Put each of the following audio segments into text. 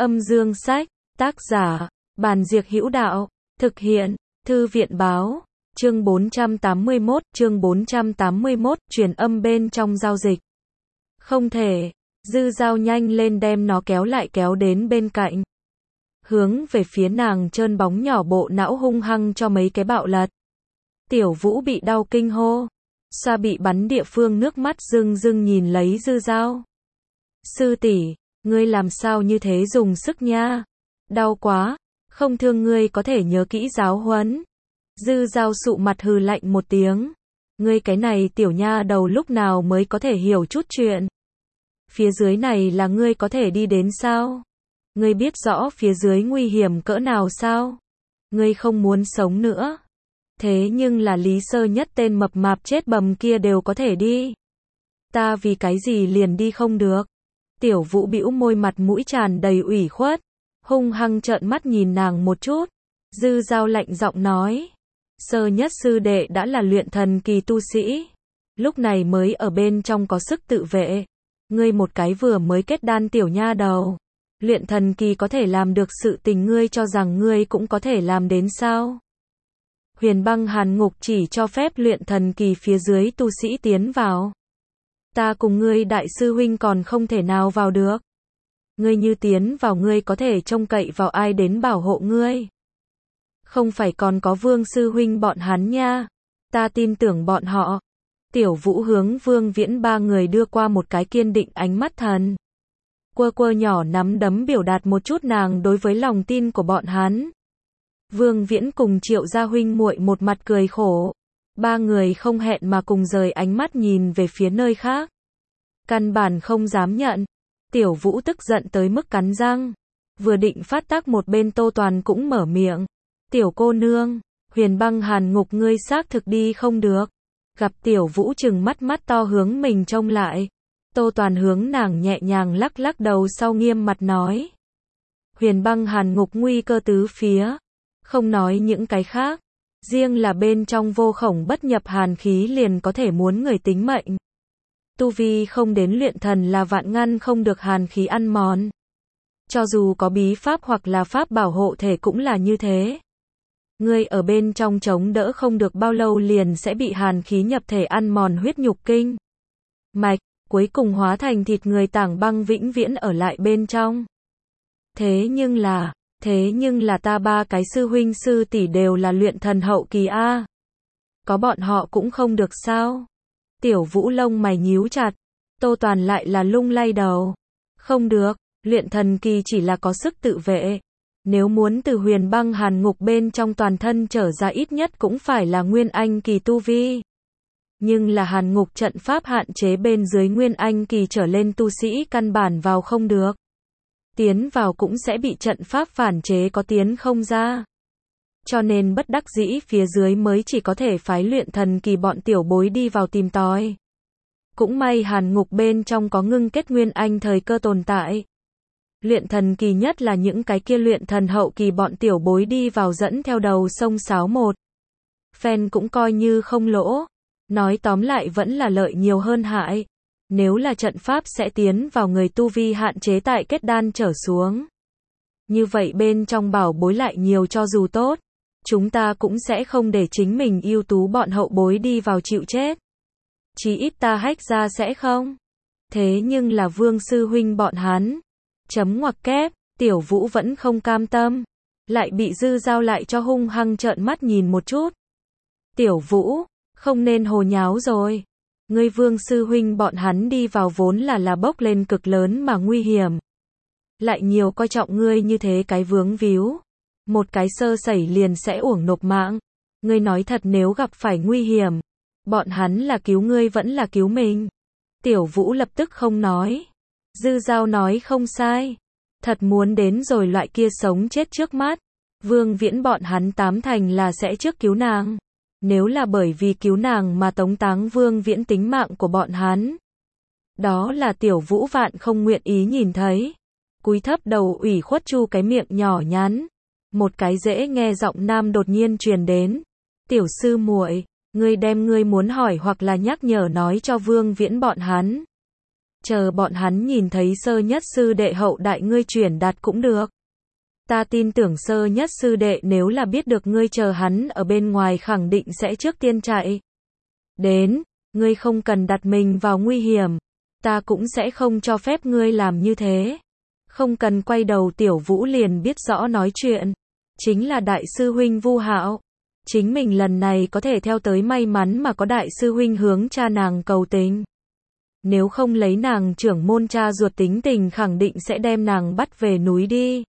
Âm dương sách, tác giả, Bàn Diệc Hữu Đạo, thực hiện, Thư viện báo, chương 481, truyền âm bên trong giao dịch. Không thể, Dư Dao nhanh lên đem nó kéo lại kéo đến bên cạnh. Hướng về phía nàng trơn bóng nhỏ bộ não hung hăng cho mấy cái bạo lật. Tiểu Vũ bị đau kinh hô. Xoa bị bắn địa phương nước mắt rưng rưng nhìn lấy Dư Dao. Sư tỷ, ngươi làm sao như thế dùng sức nha. Đau quá, không thương ngươi có thể nhớ kỹ giáo huấn. Dư Dao sụ mặt hừ lạnh một tiếng. Ngươi cái này tiểu nha đầu lúc nào mới có thể hiểu chút chuyện. Phía dưới này là ngươi có thể đi đến sao? Ngươi biết rõ phía dưới nguy hiểm cỡ nào sao? Ngươi không muốn sống nữa. Thế nhưng là Lý Sơ Nhất tên mập mạp chết bầm kia đều có thể đi. Ta vì cái gì liền đi không được? Tiểu Vũ bĩu môi mặt mũi tràn đầy ủy khuất, hung hăng trợn mắt nhìn nàng một chút. Dư Dao lạnh giọng nói, Sơ Nhất sư đệ đã là luyện thần kỳ tu sĩ, lúc này mới ở bên trong có sức tự vệ. Ngươi một cái vừa mới kết đan tiểu nha đầu, luyện thần kỳ có thể làm được sự tình ngươi cho rằng ngươi cũng có thể làm đến sao? Huyền Băng Hàn Ngục chỉ cho phép luyện thần kỳ phía dưới tu sĩ tiến vào. Ta cùng ngươi đại sư huynh còn không thể nào vào được. Ngươi như tiến vào ngươi có thể trông cậy vào ai đến bảo hộ ngươi? Không phải còn có Vương sư huynh bọn hắn nha. Ta tin tưởng bọn họ. Tiểu Vũ hướng Vương Viễn ba người đưa qua một cái kiên định ánh mắt thần. Quơ quơ nhỏ nắm đấm biểu đạt một chút nàng đối với lòng tin của bọn hắn. Vương Viễn cùng Triệu gia huynh muội một mặt cười khổ. Ba người không hẹn mà cùng rời ánh mắt nhìn về phía nơi khác. Căn bản không dám nhận. Tiểu Vũ tức giận tới mức cắn răng. Vừa định phát tác một bên Tô Toàn cũng mở miệng. Tiểu cô nương, Huyền Băng Hàn Ngục ngươi xác thực đi không được. Gặp Tiểu Vũ trừng mắt to hướng mình trông lại. Tô Toàn hướng nàng nhẹ nhàng lắc lắc đầu sau nghiêm mặt nói. Huyền Băng Hàn Ngục nguy cơ tứ phía. Không nói những cái khác. Riêng là bên trong vô khổng bất nhập hàn khí liền có thể muốn người tính mệnh. Tu vi không đến luyện thần là vạn ngăn không được hàn khí ăn mòn. Cho dù có bí pháp hoặc là pháp bảo hộ thể cũng là như thế. Ngươi ở bên trong chống đỡ không được bao lâu liền sẽ bị hàn khí nhập thể ăn mòn huyết nhục kinh mạch, cuối cùng hóa thành thịt người tảng băng vĩnh viễn ở lại bên trong. Thế nhưng là ta ba cái sư huynh sư tỷ đều là luyện thần hậu kỳ a. Có bọn họ cũng không được sao? Tiểu Vũ lông mày nhíu chặt. Tô Toàn lại là lung lay đầu. Không được, luyện thần kỳ chỉ là có sức tự vệ. Nếu muốn từ Huyền Băng Hàn Ngục bên trong toàn thân trở ra ít nhất cũng phải là Nguyên Anh kỳ tu vi. Nhưng là Hàn Ngục trận pháp hạn chế bên dưới Nguyên Anh kỳ trở lên tu sĩ căn bản vào không được. Tiến vào cũng sẽ bị trận pháp phản chế có tiến không ra. Cho nên bất đắc dĩ phía dưới mới chỉ có thể phái luyện thần kỳ bọn tiểu bối đi vào tìm tòi. Cũng may Hàn Ngục bên trong có ngưng kết Nguyên Anh thời cơ tồn tại. Luyện thần kỳ nhất là những cái kia luyện thần hậu kỳ bọn tiểu bối đi vào dẫn theo đầu sông sáo một phen cũng coi như không lỗ. Nói tóm lại vẫn là lợi nhiều hơn hại. Nếu là trận pháp sẽ tiến vào người tu vi hạn chế tại kết đan trở xuống. Như vậy bên trong bảo bối lại nhiều cho dù tốt. Chúng ta cũng sẽ không để chính mình ưu tú bọn hậu bối đi vào chịu chết. Chí ít ta hách ra sẽ không. Thế nhưng là Vương sư huynh bọn hắn. Chấm ngoặc kép, Tiểu Vũ vẫn không cam tâm. Lại bị Dư Dao lại cho hung hăng trợn mắt nhìn một chút. Tiểu Vũ, không nên hồ nháo rồi. Ngươi Vương sư huynh bọn hắn đi vào vốn là bốc lên cực lớn mà nguy hiểm. Lại nhiều coi trọng ngươi như thế cái vướng víu. Một cái sơ sẩy liền sẽ uổng nộp mạng. Ngươi nói thật nếu gặp phải nguy hiểm. Bọn hắn là cứu ngươi vẫn là cứu mình. Tiểu Vũ lập tức không nói. Dư Dao nói không sai. Thật muốn đến rồi loại kia sống chết trước mắt. Vương Viễn bọn hắn tám thành là sẽ trước cứu nàng. Nếu là bởi vì cứu nàng mà tống táng Vương Viễn tính mạng của bọn hắn. Đó là Tiểu Vũ vạn không nguyện ý nhìn thấy. Cúi thấp đầu ủy khuất chu cái miệng nhỏ nhắn. Một cái dễ nghe giọng nam đột nhiên truyền đến. Tiểu sư muội, ngươi đem ngươi muốn hỏi hoặc là nhắc nhở nói cho Vương Viễn bọn hắn. chờ bọn hắn nhìn thấy sơ nhất sư đệ hậu đại ngươi chuyển đạt cũng được. Ta tin tưởng sơ nhất sư đệ nếu là biết được ngươi chờ hắn ở bên ngoài khẳng định sẽ trước tiên chạy. Đến, ngươi không cần đặt mình vào nguy hiểm, ta cũng sẽ không cho phép ngươi làm như thế. Không cần quay đầu Tiểu Vũ liền biết rõ nói chuyện. Chính là đại sư huynh Vu Hạo. Chính mình lần này có thể theo tới may mắn mà có đại sư huynh hướng cha nàng cầu tình. Nếu không lấy nàng trưởng môn cha ruột tính tình khẳng định sẽ đem nàng bắt về núi đi.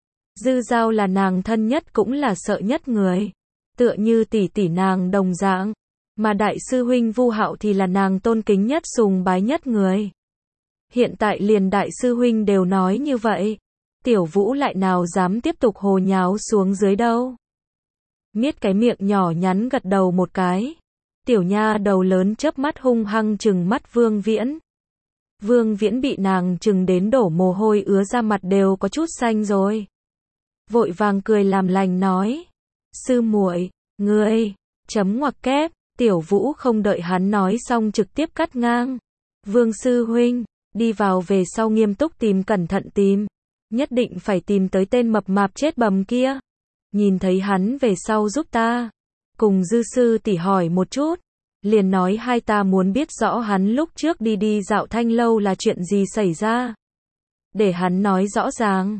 Dư Giao là nàng thân nhất cũng là sợ nhất người. Tựa như tỷ tỷ nàng đồng dạng. Mà đại sư huynh Vu Hạo thì là nàng tôn kính nhất sùng bái nhất người. Hiện tại liền đại sư huynh đều nói như vậy. Tiểu Vũ lại nào dám tiếp tục hồ nháo xuống dưới đâu. Miết cái miệng nhỏ nhắn gật đầu một cái. Tiểu nha đầu lớn chớp mắt hung hăng trừng mắt Vương Viễn. Vương Viễn bị nàng trừng đến đổ mồ hôi ứa ra mặt đều có chút xanh rồi. Vội vàng cười làm lành nói. Sư muội, ngươi, chấm ngoặc kép, Tiểu Vũ không đợi hắn nói xong trực tiếp cắt ngang. Vương sư huynh, đi vào về sau nghiêm túc tìm cẩn thận tìm. Nhất định phải tìm tới tên mập mạp chết bầm kia. Nhìn thấy hắn về sau giúp ta. Cùng Dư sư tỷ hỏi một chút. Liền nói hai ta muốn biết rõ hắn lúc trước đi dạo Thanh lâu là chuyện gì xảy ra. Để hắn nói rõ ràng.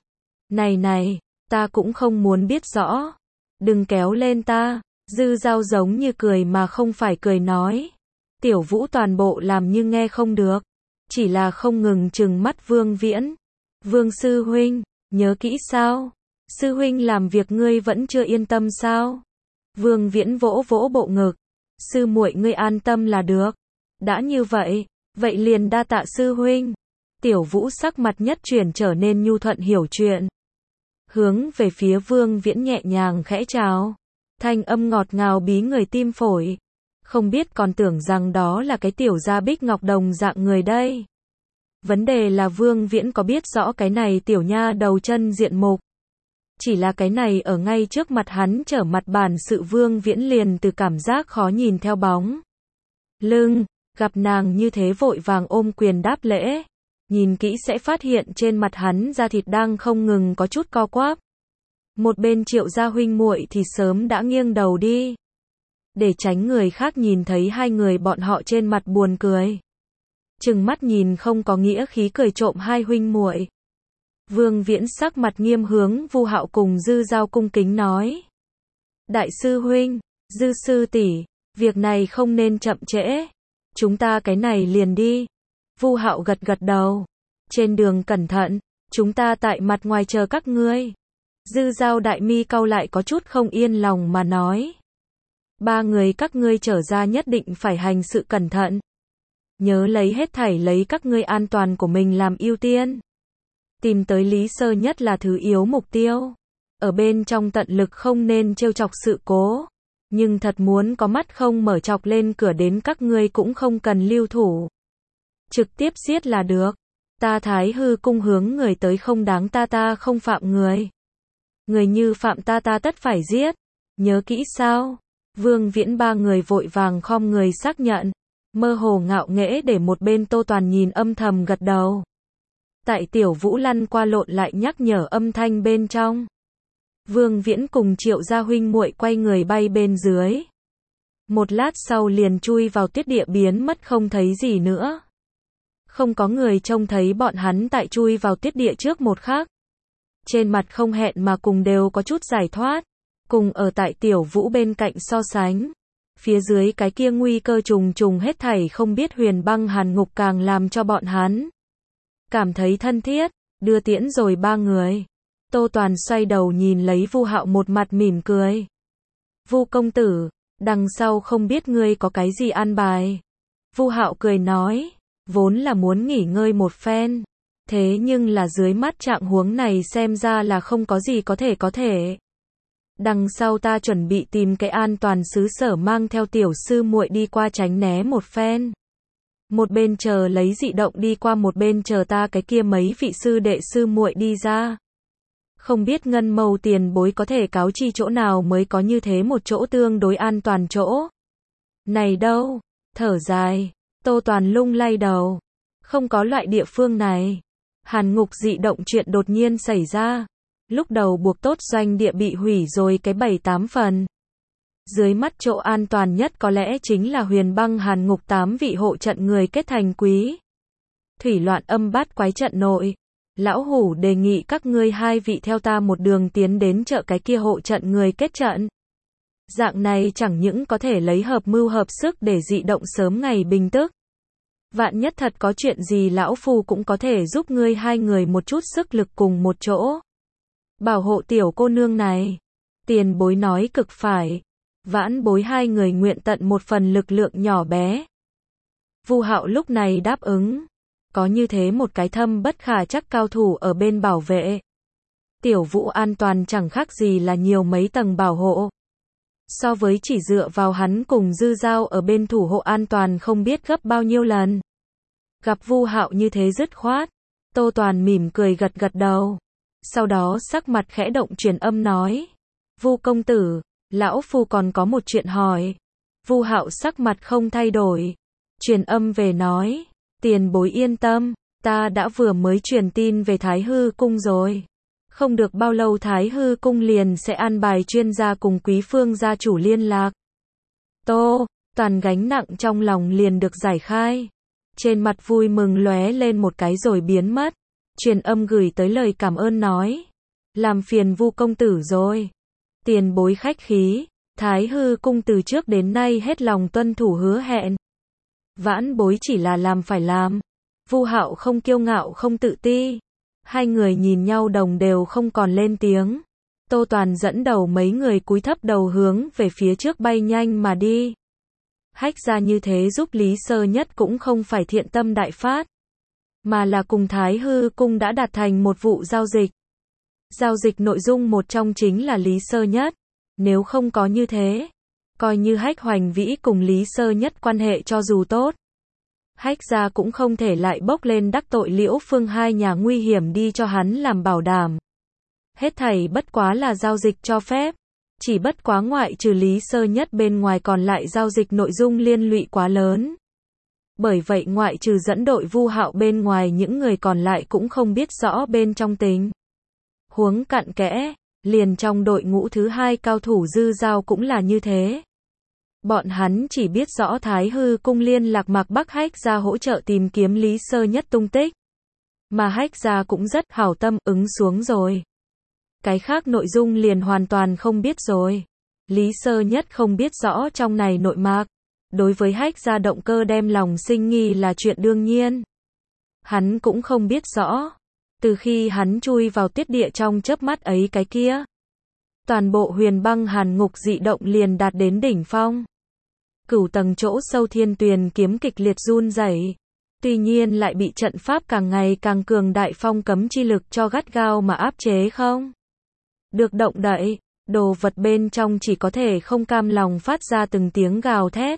Này, ta cũng không muốn biết rõ. Đừng kéo lên ta. Dư Giao giống như cười mà không phải cười nói. Tiểu Vũ toàn bộ làm như nghe không được. Chỉ là không ngừng trừng mắt Vương Viễn. Vương sư huynh, nhớ kỹ sao? Sư huynh làm việc ngươi vẫn chưa yên tâm sao? Vương Viễn vỗ vỗ bộ ngực. Sư muội ngươi an tâm là được. Đã như vậy, vậy liền đa tạ sư huynh. Tiểu Vũ sắc mặt nhất chuyển trở nên nhu thuận hiểu chuyện. Hướng về phía Vương Viễn nhẹ nhàng khẽ chào. Thanh âm ngọt ngào bí người tim phổi. Không biết còn tưởng rằng đó là cái tiểu gia bích ngọc đồng dạng người đây. Vấn đề là Vương Viễn có biết rõ cái này tiểu nha đầu chân diện mục. Chỉ là cái này ở ngay trước mặt hắn trở mặt bản sự Vương Viễn liền từ cảm giác khó nhìn theo bóng. Lưng, gặp nàng như thế vội vàng ôm quyền đáp lễ. Nhìn kỹ sẽ phát hiện trên mặt hắn da thịt đang không ngừng có chút co quắp. Một bên Triệu gia huynh muội thì sớm đã nghiêng đầu đi. Để tránh người khác nhìn thấy hai người bọn họ trên mặt buồn cười. Trừng mắt nhìn không có nghĩa khí cười trộm hai huynh muội. Vương Viễn sắc mặt nghiêm hướng Vu Hạo cùng Dư Giao cung kính nói. Đại sư huynh, Dư sư tỷ, việc này không nên chậm trễ. Chúng ta cái này liền đi. Vu Hạo gật gật đầu. Trên đường cẩn thận, chúng ta tại mặt ngoài chờ các ngươi. Dư Giao đại mi cau lại có chút không yên lòng mà nói. Ba người các ngươi trở ra nhất định phải hành sự cẩn thận. Nhớ lấy hết thảy lấy các ngươi an toàn của mình làm ưu tiên. Tìm tới Lý Sơ nhất là thứ yếu mục tiêu. Ở bên trong tận lực không nên trêu chọc sự cố. Nhưng thật muốn có mắt không mở chọc lên cửa đến các ngươi cũng không cần lưu thủ. Trực tiếp giết là được. Ta Thái Hư cung hướng người tới không đáng ta không phạm người. Người như phạm ta tất phải giết. Nhớ kỹ sao? Vương Viễn ba người vội vàng khom người xác nhận. Mơ hồ ngạo nghễ để một bên Tô Toàn nhìn âm thầm gật đầu. Tại Tiểu Vũ lăn qua lộn lại nhắc nhở âm thanh bên trong. Vương Viễn cùng Triệu gia huynh muội quay người bay bên dưới. Một lát sau liền chui vào tuyết địa biến mất không thấy gì nữa. Không có người trông thấy bọn hắn tại chui vào tuyết địa trước một khắc. Trên mặt không hẹn mà cùng đều có chút giải thoát. Cùng ở tại Tiểu Vũ bên cạnh so sánh. Phía dưới cái kia nguy cơ trùng trùng hết thảy không biết huyền băng hàn ngục càng làm cho bọn hắn cảm thấy thân thiết, đưa tiễn rồi ba người. Tô Toàn xoay đầu nhìn lấy Vu Hạo một mặt mỉm cười. Vu công tử, đằng sau không biết ngươi có cái gì an bài. Vu Hạo cười nói, vốn là muốn nghỉ ngơi một phen. Thế nhưng là dưới mắt trạng huống này xem ra là không có gì có thể. Đằng sau ta chuẩn bị tìm cái an toàn xứ sở mang theo tiểu sư muội đi qua tránh né một phen. Một bên chờ lấy dị động đi qua một bên chờ ta cái kia mấy vị sư đệ sư muội đi ra. Không biết Ngân Mâu tiền bối có thể cáo chi chỗ nào mới có như thế một chỗ tương đối an toàn chỗ. Này đâu, thở dài, Tô Toàn lung lay đầu. Không có loại địa phương này. Hàn ngục dị động chuyện đột nhiên xảy ra. Lúc đầu buộc tốt doanh địa bị hủy rồi cái 7-8 phần. Dưới mắt chỗ an toàn nhất có lẽ chính là Huyền Băng Hàn ngục 8 vị hộ trận người kết thành quý. Thủy loạn âm bát quái trận nội. Lão Hủ đề nghị các ngươi 2 vị theo ta một đường tiến đến chợ cái kia hộ trận người kết trận. Dạng này chẳng những có thể lấy hợp mưu hợp sức để dị động sớm ngày bình tức. Vạn nhất thật có chuyện gì lão phu cũng có thể giúp ngươi 2 người một chút sức lực cùng một chỗ. Bảo hộ tiểu cô nương này. Tiền bối nói cực phải. Vãn bối 2 người nguyện tận một phần lực lượng nhỏ bé. Vu Hạo lúc này đáp ứng. Có như thế một cái thâm bất khả chắc cao thủ ở bên bảo vệ. Tiểu Vũ an toàn chẳng khác gì là nhiều mấy tầng bảo hộ. So với chỉ dựa vào hắn cùng Dư Giao ở bên thủ hộ an toàn không biết gấp bao nhiêu lần. Gặp Vu Hạo như thế dứt khoát, Tô Toàn mỉm cười gật gật đầu. Sau đó sắc mặt khẽ động truyền âm nói. Vu công tử, lão phu còn có một chuyện hỏi. Vu Hạo sắc mặt không thay đổi. Truyền âm về nói. Tiền bối yên tâm, ta đã vừa mới truyền tin về Thái Hư Cung rồi. Không được bao lâu Thái Hư Cung liền sẽ an bài chuyên gia cùng Quý Phương gia chủ liên lạc. Toàn gánh nặng trong lòng liền được giải khai. Trên mặt vui mừng lóe lên một cái rồi biến mất. Truyền âm gửi tới lời cảm ơn nói. Làm phiền Vu công tử rồi. Tiền bối khách khí, Thái Hư Cung từ trước đến nay hết lòng tuân thủ hứa hẹn. Vãn bối chỉ là làm phải làm. Vu Hạo không kiêu ngạo không tự ti. 2 người nhìn nhau đồng đều không còn lên tiếng. Tô Toàn dẫn đầu mấy người cúi thấp đầu hướng về phía trước bay nhanh mà đi. Hách ra như thế giúp Lý Sơ Nhất cũng không phải thiện tâm đại phát, mà là cùng Thái Hư Cung đã đạt thành một vụ giao dịch. Giao dịch nội dung một trong chính là Lý Sơ Nhất. Nếu không có như thế, coi như Hách Hoành Vĩ cùng Lý Sơ Nhất quan hệ cho dù tốt, Hách gia cũng không thể lại bốc lên đắc tội Liễu Phương 2 nhà nguy hiểm đi cho hắn làm bảo đảm. Hết thảy bất quá là giao dịch cho phép. Chỉ bất quá ngoại trừ Lý Sơ Nhất bên ngoài còn lại giao dịch nội dung liên lụy quá lớn. Bởi vậy ngoại trừ dẫn đội Vu Hạo bên ngoài những người còn lại cũng không biết rõ bên trong tình huống cặn kẽ, liền trong đội ngũ thứ 2 cao thủ Dư Giao cũng là như thế. Bọn hắn chỉ biết rõ Thái Hư Cung liên lạc Mạc Bắc Hách gia hỗ trợ tìm kiếm Lý Sơ Nhất tung tích. Mà Hách gia cũng rất hảo tâm ứng xuống rồi. Cái khác nội dung liền hoàn toàn không biết rồi. Lý Sơ Nhất không biết rõ trong này nội mạc. Đối với Hách gia động cơ đem lòng sinh nghi là chuyện đương nhiên. Hắn cũng không biết rõ. Từ khi hắn chui vào tiết địa trong chớp mắt ấy cái kia, toàn bộ Huyền Băng Hàn ngục dị động liền đạt đến đỉnh phong. Cửu tầng chỗ sâu thiên tuyền kiếm kịch liệt run rẩy. Tuy nhiên lại bị trận pháp càng ngày càng cường đại phong cấm chi lực cho gắt gao mà áp chế không được động đậy. Đồ vật bên trong chỉ có thể không cam lòng phát ra từng tiếng gào thét.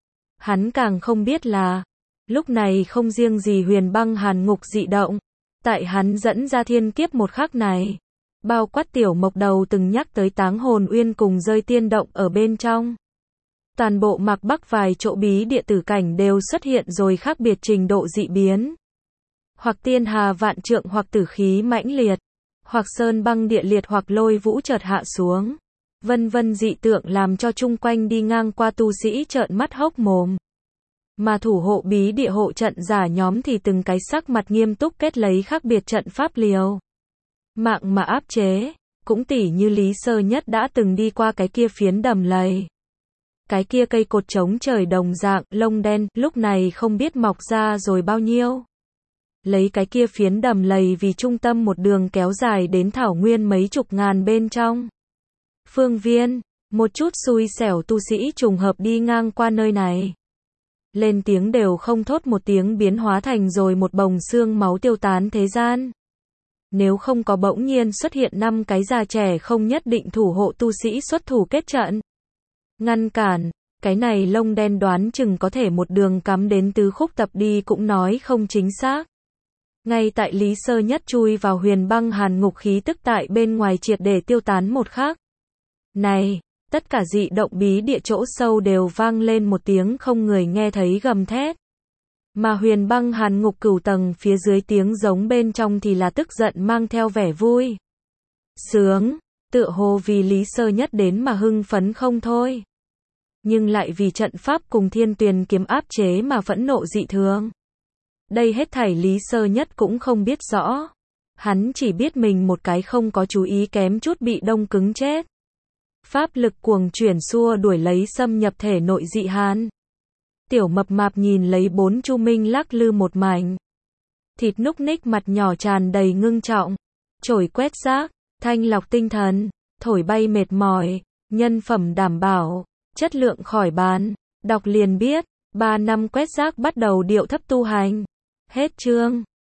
Hắn càng không biết là, lúc này không riêng gì Huyền Băng Hàn ngục dị động, tại hắn dẫn ra thiên kiếp một khắc này, bao quát Tiểu Mộc Đầu từng nhắc tới Táng Hồn Uyên cùng rơi tiên động ở bên trong. Toàn bộ Mạc Bắc vài chỗ bí địa tử cảnh đều xuất hiện rồi khác biệt trình độ dị biến. Hoặc tiên hà vạn trượng hoặc tử khí mãnh liệt, hoặc sơn băng địa liệt hoặc lôi vũ chợt hạ xuống. Vân vân dị tượng làm cho chung quanh đi ngang qua tu sĩ trợn mắt hốc mồm. Mà thủ hộ bí địa hộ trận giả nhóm thì từng cái sắc mặt nghiêm túc kết lấy khác biệt trận pháp liều mạng mà áp chế. Cũng tỉ như Lý Sơ Nhất đã từng đi qua cái kia phiến đầm lầy. Cái kia cây cột trống trời đồng dạng, lông đen, lúc này không biết mọc ra rồi bao nhiêu. Lấy cái kia phiến đầm lầy vì trung tâm một đường kéo dài đến thảo nguyên mấy chục ngàn bên trong phương viên, một chút xui xẻo tu sĩ trùng hợp đi ngang qua nơi này. Lên tiếng đều không thốt một tiếng biến hóa thành rồi một bồng xương máu tiêu tán thế gian. Nếu không có bỗng nhiên xuất hiện 5 cái già trẻ không nhất định thủ hộ tu sĩ xuất thủ kết trận ngăn cản, cái này lông đen đoán chừng có thể một đường cắm đến tứ khúc tập đi cũng nói không chính xác. Ngay tại Lý Sơ Nhất chui vào Huyền Băng Hàn ngục khí tức tại bên ngoài triệt để tiêu tán một khắc này, tất cả dị động bí địa chỗ sâu đều vang lên một tiếng không người nghe thấy gầm thét. Mà Huyền Băng Hàn Ngục Cửu tầng phía dưới tiếng giống bên trong thì là tức giận mang theo vẻ vui sướng, tựa hồ vì Lý Sơ Nhất đến mà hưng phấn không thôi. Nhưng lại vì trận pháp cùng Thiên Tuyền kiếm áp chế mà phẫn nộ dị thường. Đây hết thảy Lý Sơ Nhất cũng không biết rõ. Hắn chỉ biết mình một cái không có chú ý kém chút bị đông cứng chết. Pháp lực cuồng chuyển xua đuổi lấy xâm nhập thể nội dị hàn. Tiểu mập mạp nhìn lấy bốn chu minh lắc lư một mảnh. Thịt núc ních mặt nhỏ tràn đầy ngưng trọng. Chổi quét rác, thanh lọc tinh thần, thổi bay mệt mỏi, nhân phẩm đảm bảo, chất lượng khỏi bàn. Đọc liền biết, 3 năm quét rác bắt đầu điệu thấp tu hành. Hết chương.